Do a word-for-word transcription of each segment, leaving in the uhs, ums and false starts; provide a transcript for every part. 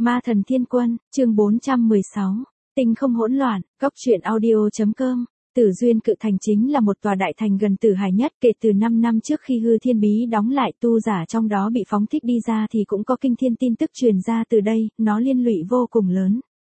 Ma thần thiên quân, chương bốn trăm mười sáu. Tinh không hỗn loạn, góc truyện audio.com. Tử Duyên Cự Thành chính là một tòa đại thành gần Tử Hải nhất, kể từ năm năm trước khi hư thiên bí đóng lại, tu giả trong đó bị phóng thích đi ra thì cũng có kinh thiên tin tức truyền ra từ đây, nó liên lụy vô cùng lớn.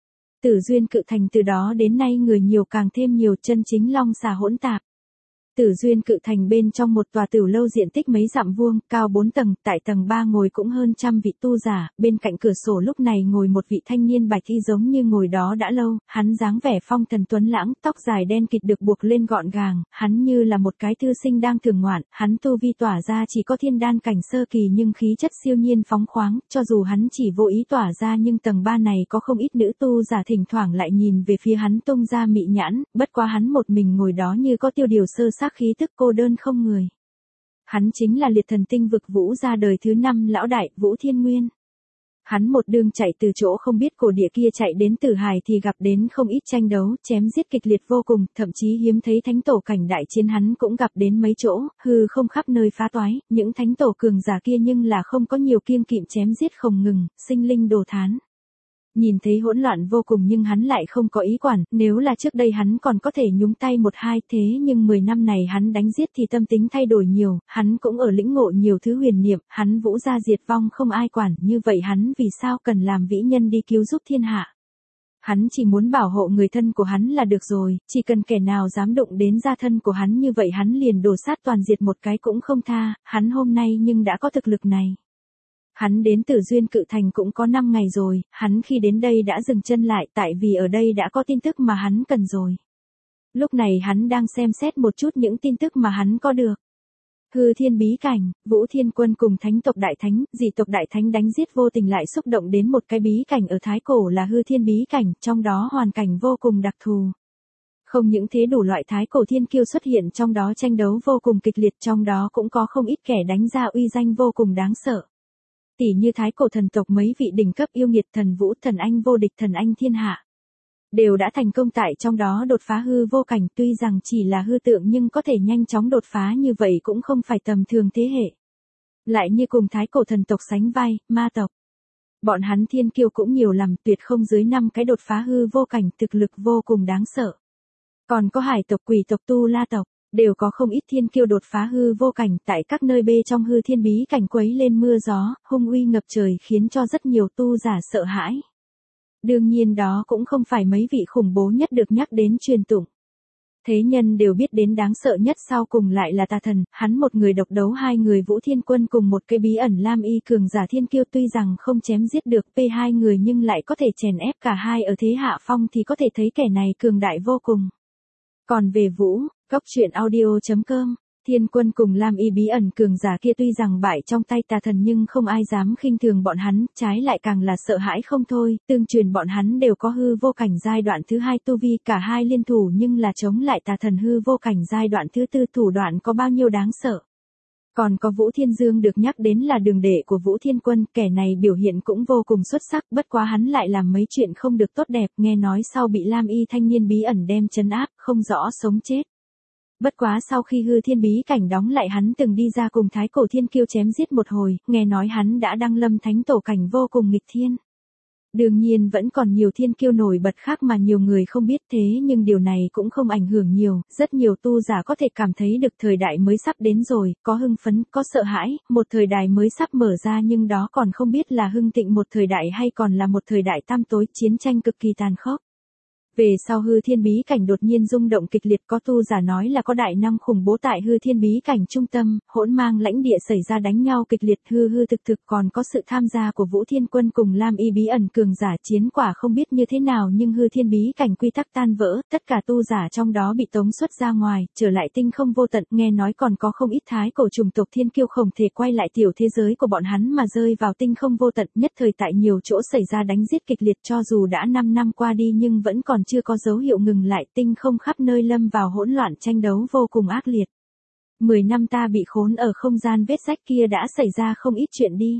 Tử Duyên Cự Thành từ đó đến nay người nhiều càng thêm nhiều, chân chính long xà hỗn tạp. Tử Duyên Cự Thành bên trong một tòa tiểu lâu diện tích mấy dặm vuông, cao bốn tầng, tại tầng ba ngồi cũng hơn trăm vị tu giả, bên cạnh cửa sổ lúc này ngồi một vị thanh niên bạch y giống như ngồi đó đã lâu, hắn dáng vẻ phong thần tuấn lãng, tóc dài đen kịt được buộc lên gọn gàng, hắn như là một cái thư sinh đang thưởng ngoạn, hắn tu vi tỏa ra chỉ có thiên đan cảnh sơ kỳ nhưng khí chất siêu nhiên phóng khoáng, cho dù hắn chỉ vô ý tỏa ra nhưng tầng ba này có không ít nữ tu giả thỉnh thoảng lại nhìn về phía hắn tung ra mị nhãn, bất quá hắn một mình ngồi đó như có tiêu điều sơ xác, khí tức cô đơn không người. Hắn chính là liệt thần tinh vực Vũ ra đời thứ năm lão đại, Vũ Thiên Nguyên. Hắn một đường chạy từ chỗ không biết cổ địa kia chạy đến Tử Hải thì gặp đến không ít tranh đấu, chém giết kịch liệt vô cùng, thậm chí hiếm thấy thánh tổ cảnh đại chiến hắn cũng gặp đến mấy chỗ, hư không khắp nơi phá toái, những thánh tổ cường giả kia nhưng là không có nhiều kiêng kỵm chém giết không ngừng, sinh linh đồ thán. Nhìn thấy hỗn loạn vô cùng nhưng hắn lại không có ý quản, nếu là trước đây hắn còn có thể nhúng tay một hai, thế nhưng mười năm này hắn đánh giết thì tâm tính thay đổi nhiều, hắn cũng ở lĩnh ngộ nhiều thứ huyền niệm, hắn Vũ gia diệt vong không ai quản, như vậy hắn vì sao cần làm vĩ nhân đi cứu giúp thiên hạ. Hắn chỉ muốn bảo hộ người thân của hắn là được rồi, chỉ cần kẻ nào dám đụng đến gia thân của hắn như vậy hắn liền đổ sát toàn diệt một cái cũng không tha, hắn hôm nay nhưng đã có thực lực này. Hắn đến Tử Duyên Cự Thành cũng có năm ngày rồi, hắn khi đến đây đã dừng chân lại tại vì ở đây đã có tin tức mà hắn cần rồi. Lúc này hắn đang xem xét một chút những tin tức mà hắn có được. Hư thiên bí cảnh, Vũ Thiên Quân cùng thánh tộc đại thánh, dị tộc đại thánh đánh giết vô tình lại xúc động đến một cái bí cảnh ở Thái Cổ là hư thiên bí cảnh, trong đó hoàn cảnh vô cùng đặc thù. Không những thế đủ loại Thái Cổ thiên kiêu xuất hiện trong đó tranh đấu vô cùng kịch liệt, trong đó cũng có không ít kẻ đánh ra uy danh vô cùng đáng sợ. Tỷ như Thái Cổ thần tộc mấy vị đỉnh cấp yêu nghiệt thần vũ, thần anh vô địch, thần anh thiên hạ. Đều đã thành công tại trong đó đột phá hư vô cảnh, tuy rằng chỉ là hư tượng nhưng có thể nhanh chóng đột phá như vậy cũng không phải tầm thường thế hệ. Lại như cùng Thái Cổ thần tộc sánh vai, ma tộc. Bọn hắn thiên kiêu cũng nhiều lắm, tuyệt không dưới năm cái đột phá hư vô cảnh, thực lực vô cùng đáng sợ. Còn có hải tộc, quỷ tộc, tu la tộc. Đều có không ít thiên kiêu đột phá hư vô cảnh tại các nơi bê trong hư thiên bí cảnh quấy lên mưa gió, hung uy ngập trời khiến cho rất nhiều tu giả sợ hãi. Đương nhiên đó cũng không phải mấy vị khủng bố nhất được nhắc đến truyền tụng. Thế nhân đều biết đến đáng sợ nhất sau cùng lại là tà thần, hắn một người độc đấu hai người Vũ Thiên Quân cùng một cái bí ẩn lam y cường giả thiên kiêu, tuy rằng không chém giết được p hai người nhưng lại có thể chèn ép cả hai ở thế hạ phong thì có thể thấy kẻ này cường đại vô cùng. Còn về Vũ, góc truyện audio.com, Thiên Quân cùng Lam Y bí ẩn cường giả kia tuy rằng bại trong tay tà thần nhưng không ai dám khinh thường bọn hắn, trái lại càng là sợ hãi không thôi, tương truyền bọn hắn đều có hư vô cảnh giai đoạn thứ hai tu vi, cả hai liên thủ nhưng là chống lại tà thần hư vô cảnh giai đoạn thứ tư, thủ đoạn có bao nhiêu đáng sợ. Còn có Vũ Thiên Dương được nhắc đến là đường đệ của Vũ Thiên Quân, kẻ này biểu hiện cũng vô cùng xuất sắc, bất quá hắn lại làm mấy chuyện không được tốt đẹp, nghe nói sau bị Lam Y thanh niên bí ẩn đem trấn áp, không rõ sống chết. Bất quá sau khi hư thiên bí cảnh đóng lại hắn từng đi ra cùng Thái Cổ thiên kiêu chém giết một hồi, nghe nói hắn đã đăng lâm thánh tổ cảnh vô cùng nghịch thiên. Đương nhiên vẫn còn nhiều thiên kiêu nổi bật khác mà nhiều người không biết, thế nhưng điều này cũng không ảnh hưởng nhiều, rất nhiều tu giả có thể cảm thấy được thời đại mới sắp đến rồi, có hưng phấn, có sợ hãi, một thời đại mới sắp mở ra nhưng đó còn không biết là hưng thịnh một thời đại hay còn là một thời đại tăm tối, chiến tranh cực kỳ tàn khốc. Về sau hư thiên bí cảnh đột nhiên rung động kịch liệt, có tu giả nói là có đại năng khủng bố tại hư thiên bí cảnh trung tâm, hỗn mang lãnh địa xảy ra đánh nhau kịch liệt, hư hư thực thực còn có sự tham gia của Vũ Thiên Quân cùng Lam Y bí ẩn cường giả, chiến quả không biết như thế nào nhưng hư thiên bí cảnh quy tắc tan vỡ, tất cả tu giả trong đó bị tống xuất ra ngoài, trở lại tinh không vô tận, nghe nói còn có không ít Thái Cổ chủng tộc thiên kiêu không thể quay lại tiểu thế giới của bọn hắn mà rơi vào tinh không vô tận, nhất thời tại nhiều chỗ xảy ra đánh giết kịch liệt, cho dù đã năm năm qua đi nhưng vẫn còn chưa có dấu hiệu ngừng lại, tinh không khắp nơi lâm vào hỗn loạn tranh đấu vô cùng ác liệt. Mười năm ta bị khốn ở không gian vết rách kia đã xảy ra không ít chuyện đi.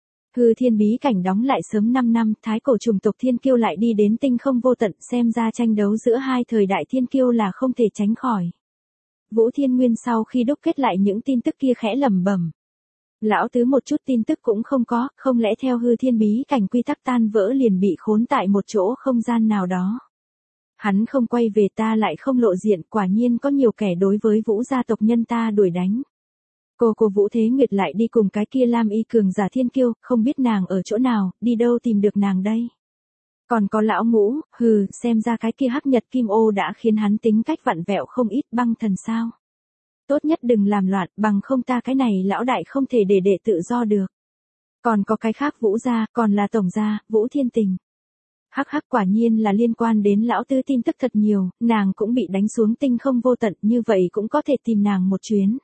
Hư thiên bí cảnh đóng lại sớm năm năm, Thái Cổ chủng tộc thiên kiêu lại đi đến tinh không vô tận, xem ra tranh đấu giữa hai thời đại thiên kiêu là không thể tránh khỏi. Vũ Thiên Nguyên sau khi đúc kết lại những tin tức kia khẽ lẩm bẩm. Lão tứ một chút tin tức cũng không có, không lẽ theo hư thiên bí cảnh quy tắc tan vỡ liền bị khốn tại một chỗ không gian nào đó. Hắn không quay về ta lại không lộ diện, quả nhiên có nhiều kẻ đối với Vũ gia tộc nhân ta đuổi đánh. Cô cô Vũ Thế Nguyệt lại đi cùng cái kia Lam Y cường giả thiên kiêu, không biết nàng ở chỗ nào, đi đâu tìm được nàng đây. Còn có lão Ngũ, hừ, xem ra cái kia hắc nhật kim ô đã khiến hắn tính cách vặn vẹo không ít, băng thần sao. Tốt nhất đừng làm loạn, bằng không ta cái này lão đại không thể để đệ tự do được. Còn có cái khác Vũ gia, còn là tổng gia, Vũ Thiên Tình. Hắc hắc, quả nhiên là liên quan đến lão tư tin tức thật nhiều, nàng cũng bị đánh xuống tinh không vô tận, như vậy cũng có thể tìm nàng một chuyến.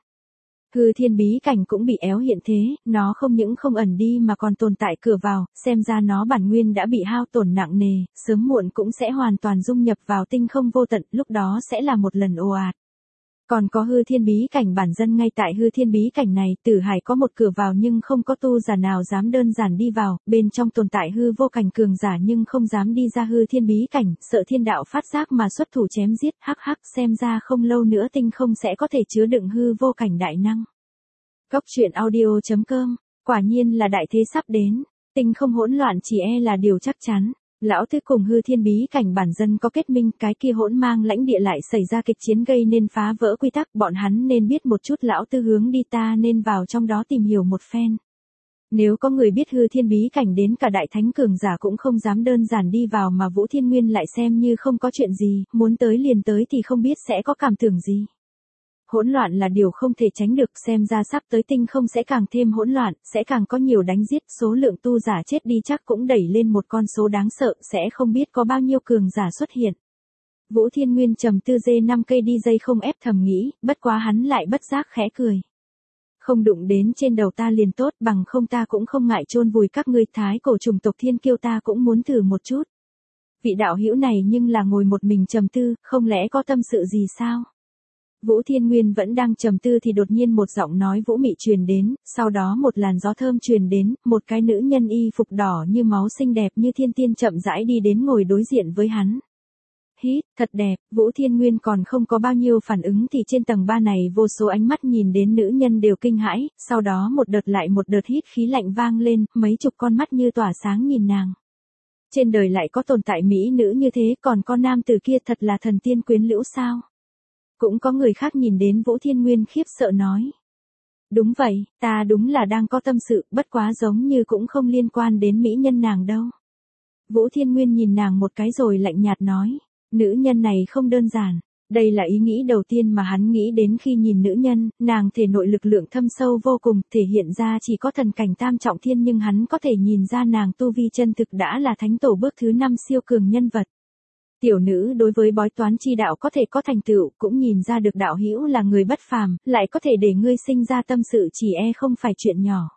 Hư thiên bí cảnh cũng bị éo hiện thế, nó không những không ẩn đi mà còn tồn tại cửa vào, xem ra nó bản nguyên đã bị hao tổn nặng nề, sớm muộn cũng sẽ hoàn toàn dung nhập vào tinh không vô tận, lúc đó sẽ là một lần ồ ạt. Còn có hư thiên bí cảnh bản dân, ngay tại hư thiên bí cảnh này, Tử Hải có một cửa vào nhưng không có tu giả nào dám đơn giản đi vào, bên trong tồn tại hư vô cảnh cường giả nhưng không dám đi ra hư thiên bí cảnh, sợ thiên đạo phát giác mà xuất thủ chém giết, hắc hắc, xem ra không lâu nữa tinh không sẽ có thể chứa đựng hư vô cảnh đại năng. Góc truyện audio chấm com, quả nhiên là đại thế sắp đến, tinh không hỗn loạn chỉ e là điều chắc chắn. Lão tứ cùng hư thiên bí cảnh bản dân có kết minh, cái kia hỗn mang lãnh địa lại xảy ra kịch chiến gây nên phá vỡ quy tắc, bọn hắn nên biết một chút lão tứ hướng đi, ta nên vào trong đó tìm hiểu một phen. Nếu có người biết hư thiên bí cảnh đến cả đại thánh cường giả cũng không dám đơn giản đi vào, mà Vũ Thiên Nguyên lại xem như không có chuyện gì, muốn tới liền tới thì không biết sẽ có cảm tưởng gì. Hỗn loạn là điều không thể tránh được, xem ra sắp tới tinh không sẽ càng thêm hỗn loạn, sẽ càng có nhiều đánh giết, số lượng tu giả chết đi chắc cũng đẩy lên một con số đáng sợ, sẽ không biết có bao nhiêu cường giả xuất hiện. Vũ Thiên Nguyên trầm tư dê năm cây đi dây không ép thầm nghĩ, bất quá hắn lại bất giác khẽ cười. Không đụng đến trên đầu ta liền tốt, bằng không ta cũng không ngại chôn vùi các ngươi, thái cổ chủng tộc thiên kiêu ta cũng muốn thử một chút. Vị đạo hữu này nhưng là ngồi một mình trầm tư, không lẽ có tâm sự gì sao? Vũ Thiên Nguyên vẫn đang trầm tư thì đột nhiên một giọng nói vũ mị truyền đến, sau đó một làn gió thơm truyền đến, một cái nữ nhân y phục đỏ như máu xinh đẹp như thiên tiên chậm rãi đi đến ngồi đối diện với hắn. Hít, thật đẹp, Vũ Thiên Nguyên còn không có bao nhiêu phản ứng thì trên tầng ba này vô số ánh mắt nhìn đến nữ nhân đều kinh hãi, sau đó một đợt lại một đợt hít khí lạnh vang lên, mấy chục con mắt như tỏa sáng nhìn nàng. Trên đời lại có tồn tại mỹ nữ như thế, còn con nam tử kia thật là thần tiên quyến lữ sao? Cũng có người khác nhìn đến Vũ Thiên Nguyên khiếp sợ nói. Đúng vậy, ta đúng là đang có tâm sự, bất quá giống như cũng không liên quan đến mỹ nhân nàng đâu. Vũ Thiên Nguyên nhìn nàng một cái rồi lạnh nhạt nói, nữ nhân này không đơn giản. Đây là ý nghĩ đầu tiên mà hắn nghĩ đến khi nhìn nữ nhân, nàng thể nội lực lượng thâm sâu vô cùng, thể hiện ra chỉ có thần cảnh tam trọng thiên, nhưng hắn có thể nhìn ra nàng tu vi chân thực đã là thánh tổ bước thứ năm siêu cường nhân vật. Tiểu nữ đối với bói toán chi đạo có thể có thành tựu, cũng nhìn ra được đạo hữu là người bất phàm, lại có thể để ngươi sinh ra tâm sự chỉ e không phải chuyện nhỏ.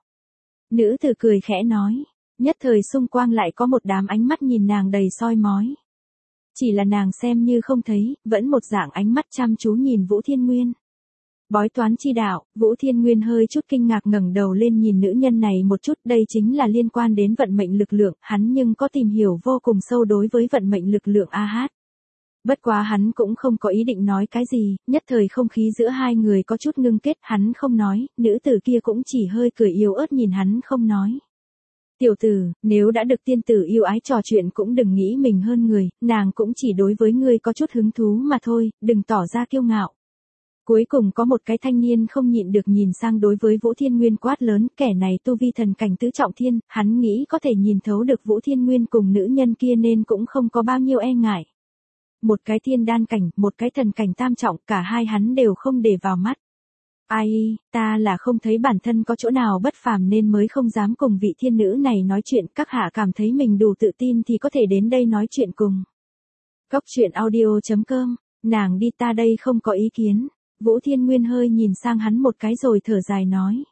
Nữ tử cười khẽ nói, nhất thời xung quanh lại có một đám ánh mắt nhìn nàng đầy soi mói. Chỉ là nàng xem như không thấy, vẫn một dạng ánh mắt chăm chú nhìn Vũ Thiên Nguyên. Bói toán chi đạo, Vũ Thiên Nguyên hơi chút kinh ngạc ngẩng đầu lên nhìn nữ nhân này một chút, đây chính là liên quan đến vận mệnh lực lượng, hắn nhưng có tìm hiểu vô cùng sâu đối với vận mệnh lực lượng a hát. Bất quá hắn cũng không có ý định nói cái gì, nhất thời không khí giữa hai người có chút ngưng kết, hắn không nói, nữ tử kia cũng chỉ hơi cười yếu ớt nhìn hắn không nói. Tiểu tử, nếu đã được tiên tử yêu ái trò chuyện cũng đừng nghĩ mình hơn người, nàng cũng chỉ đối với ngươi có chút hứng thú mà thôi, đừng tỏ ra kiêu ngạo. Cuối cùng có một cái thanh niên không nhịn được nhìn sang đối với Vũ Thiên Nguyên quát lớn, kẻ này tu vi thần cảnh tứ trọng thiên, hắn nghĩ có thể nhìn thấu được Vũ Thiên Nguyên cùng nữ nhân kia nên cũng không có bao nhiêu e ngại. Một cái thiên đan cảnh, một cái thần cảnh tam trọng, cả hai hắn đều không để vào mắt. Ai, ta là không thấy bản thân có chỗ nào bất phàm nên mới không dám cùng vị thiên nữ này nói chuyện, các hạ cảm thấy mình đủ tự tin thì có thể đến đây nói chuyện cùng. Góc truyện audio chấm com, nàng đi ta đây không có ý kiến. Vũ Thiên Nguyên hơi nhìn sang hắn một cái rồi thở dài nói.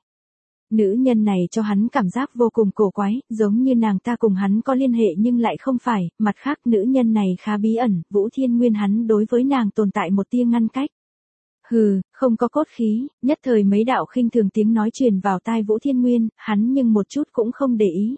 Nữ nhân này cho hắn cảm giác vô cùng cổ quái, giống như nàng ta cùng hắn có liên hệ nhưng lại không phải, mặt khác nữ nhân này khá bí ẩn, Vũ Thiên Nguyên hắn đối với nàng tồn tại một tia ngăn cách. Hừ, không có cốt khí, nhất thời mấy đạo khinh thường tiếng nói truyền vào tai Vũ Thiên Nguyên, hắn nhưng một chút cũng không để ý.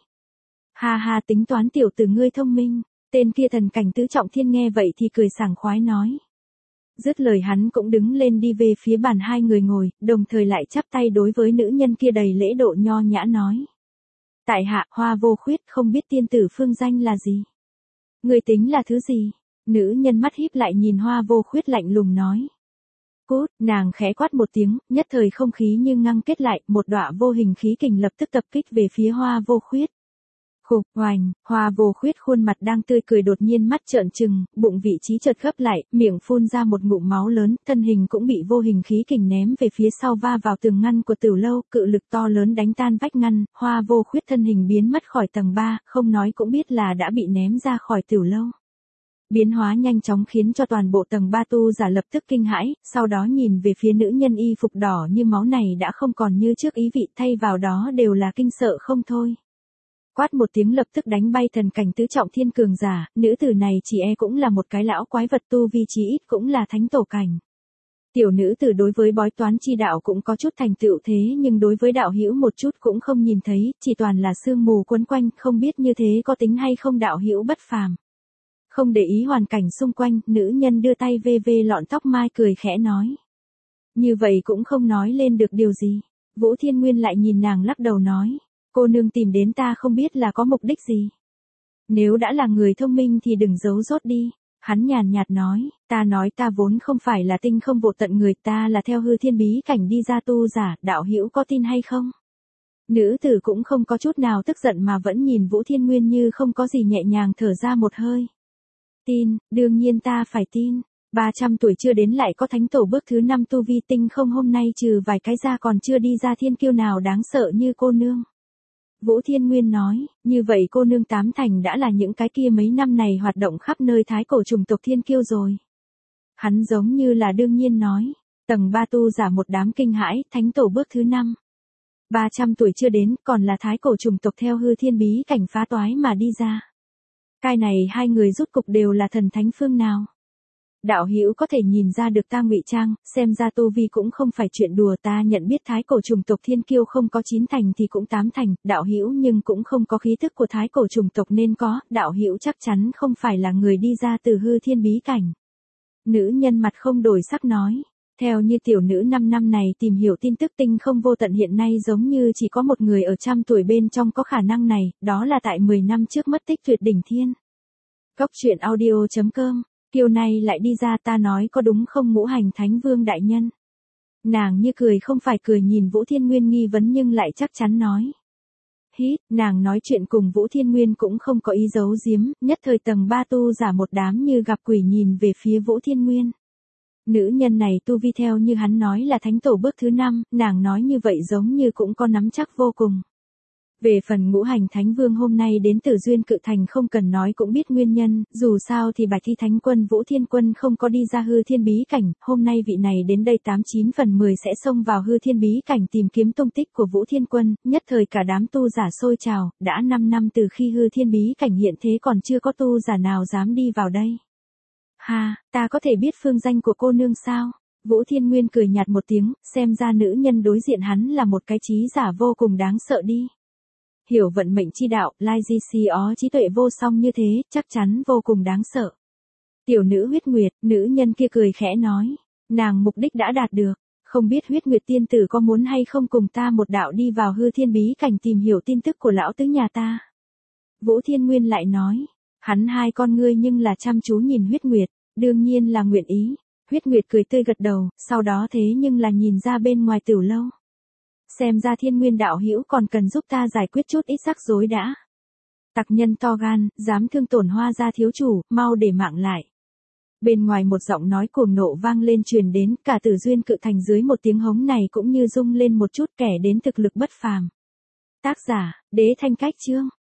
Ha ha, tính toán tiểu tử ngươi thông minh, tên kia thần cảnh tứ trọng thiên nghe vậy thì cười sảng khoái nói. Dứt lời hắn cũng đứng lên đi về phía bàn hai người ngồi, đồng thời lại chắp tay đối với nữ nhân kia đầy lễ độ nho nhã nói. Tại hạ Hoa Vô Khuyết, không biết tiên tử phương danh là gì? Người tính là thứ gì? Nữ nhân mắt híp lại nhìn Hoa Vô Khuyết lạnh lùng nói. Cút, nàng khẽ quát một tiếng, nhất thời không khí như ngăng kết lại, một đọa vô hình khí kình lập tức tập kích về phía Hoa Vô Khuyết. Khục, oành, Hoa Vô Khuyết khuôn mặt đang tươi cười đột nhiên mắt trợn trừng, bụng vị trí chợt khớp lại, miệng phun ra một ngụm máu lớn, thân hình cũng bị vô hình khí kình ném về phía sau va vào tường ngăn của Tử lâu, cự lực to lớn đánh tan vách ngăn, Hoa Vô Khuyết thân hình biến mất khỏi tầng ba, không nói cũng biết là đã bị ném ra khỏi Tử lâu. Biến hóa nhanh chóng khiến cho toàn bộ tầng ba tu giả lập tức kinh hãi, sau đó nhìn về phía nữ nhân y phục đỏ như máu này đã không còn như trước ý vị, thay vào đó đều là kinh sợ không thôi. Quát một tiếng lập tức đánh bay thần cảnh tứ trọng thiên cường giả, nữ tử này chỉ e cũng là một cái lão quái vật tu vi chí ít cũng là thánh tổ cảnh. Tiểu nữ tử đối với bói toán chi đạo cũng có chút thành tựu thế nhưng đối với đạo hữu một chút cũng không nhìn thấy, chỉ toàn là sương mù quấn quanh, không biết như thế có tính hay không đạo hữu bất phàm. Không để ý hoàn cảnh xung quanh, nữ nhân đưa tay vê vê lọn tóc mai cười khẽ nói. Như vậy cũng không nói lên được điều gì. Vũ Thiên Nguyên lại nhìn nàng lắc đầu nói. Cô nương tìm đến ta không biết là có mục đích gì. Nếu đã là người thông minh thì đừng giấu rốt đi. Hắn nhàn nhạt nói, ta nói ta vốn không phải là tinh không vô tận người, ta là theo hư thiên bí cảnh đi ra tu giả, đạo hữu có tin hay không? Nữ tử cũng không có chút nào tức giận mà vẫn nhìn Vũ Thiên Nguyên như không có gì, nhẹ nhàng thở ra một hơi. Tin, đương nhiên ta phải tin. ba trăm tuổi chưa đến lại có thánh tổ bước thứ năm tu vi, tinh không hôm nay trừ vài cái ra còn chưa đi ra thiên kiêu nào đáng sợ như cô nương. Vũ Thiên Nguyên nói, như vậy cô nương tám thành đã là những cái kia mấy năm này hoạt động khắp nơi thái cổ chủng tộc thiên kiêu rồi. Hắn giống như là đương nhiên nói, tầng ba tu giả một đám kinh hãi, thánh tổ bước thứ năm. ba trăm tuổi chưa đến, còn là thái cổ chủng tộc theo hư thiên bí cảnh phá toái mà đi ra. Cái này hai người rút cục đều là thần thánh phương nào? Đạo hữu có thể nhìn ra được ta ngụy trang, xem ra tu vi cũng không phải chuyện đùa, ta nhận biết thái cổ chủng tộc thiên kiêu không có chín thành thì cũng tám thành, đạo hữu nhưng cũng không có khí thức của thái cổ chủng tộc nên có, đạo hữu chắc chắn không phải là người đi ra từ hư thiên bí cảnh. Nữ nhân mặt không đổi sắc nói, theo như tiểu nữ năm năm này tìm hiểu tin tức tinh không vô tận hiện nay giống như chỉ có một người ở trăm tuổi bên trong có khả năng này, đó là tại mười năm trước mất tích tuyệt đỉnh thiên. Cốc truyện audio chấm com. Kiều này lại đi ra, ta nói có đúng không ngũ hành thánh vương đại nhân? Nàng như cười không phải cười nhìn Vũ Thiên Nguyên nghi vấn nhưng lại chắc chắn nói. Hít, nàng nói chuyện cùng Vũ Thiên Nguyên cũng không có ý giấu giếm, nhất thời tầng ba tu giả một đám như gặp quỷ nhìn về phía Vũ Thiên Nguyên. Nữ nhân này tu vi theo như hắn nói là thánh tổ bước thứ năm, nàng nói như vậy giống như cũng có nắm chắc vô cùng. Về phần ngũ hành thánh vương hôm nay đến từ duyên cự thành không cần nói cũng biết nguyên nhân, dù sao thì Bạch Thi Thánh Quân Vũ Thiên Quân không có đi ra hư thiên bí cảnh, hôm nay vị này đến đây tám chín phần mười sẽ xông vào hư thiên bí cảnh tìm kiếm tung tích của Vũ Thiên Quân, nhất thời cả đám tu giả sôi trào, đã năm năm từ khi hư thiên bí cảnh hiện thế còn chưa có tu giả nào dám đi vào đây. Ha, ta có thể biết phương danh của cô nương sao? Vũ Thiên Nguyên cười nhạt một tiếng, xem ra nữ nhân đối diện hắn là một cái trí giả vô cùng đáng sợ đi. Hiểu vận mệnh chi đạo, lai di si ó trí tuệ vô song như thế, chắc chắn vô cùng đáng sợ. Tiểu nữ huyết nguyệt, nữ nhân kia cười khẽ nói, nàng mục đích đã đạt được, không biết huyết nguyệt tiên tử có muốn hay không cùng ta một đạo đi vào hư thiên bí cảnh tìm hiểu tin tức của lão tứ nhà ta. Vũ Thiên Nguyên lại nói, hắn hai con ngươi nhưng là chăm chú nhìn huyết nguyệt, đương nhiên là nguyện ý. Huyết nguyệt cười tươi gật đầu, sau đó thế nhưng là nhìn ra bên ngoài tiểu lâu. Xem ra Thiên Nguyên đạo hữu còn cần giúp ta giải quyết chút ít rắc rối đã. Tặc nhân to gan, dám thương tổn Hoa gia thiếu chủ, mau để mạng lại. Bên ngoài một giọng nói cuồng nộ vang lên truyền đến, cả Tử Duyên Cự Thành dưới một tiếng hống này cũng như rung lên một chút, kẻ đến thực lực bất phàm. Tác giả, Đế Thanh Cách Chương.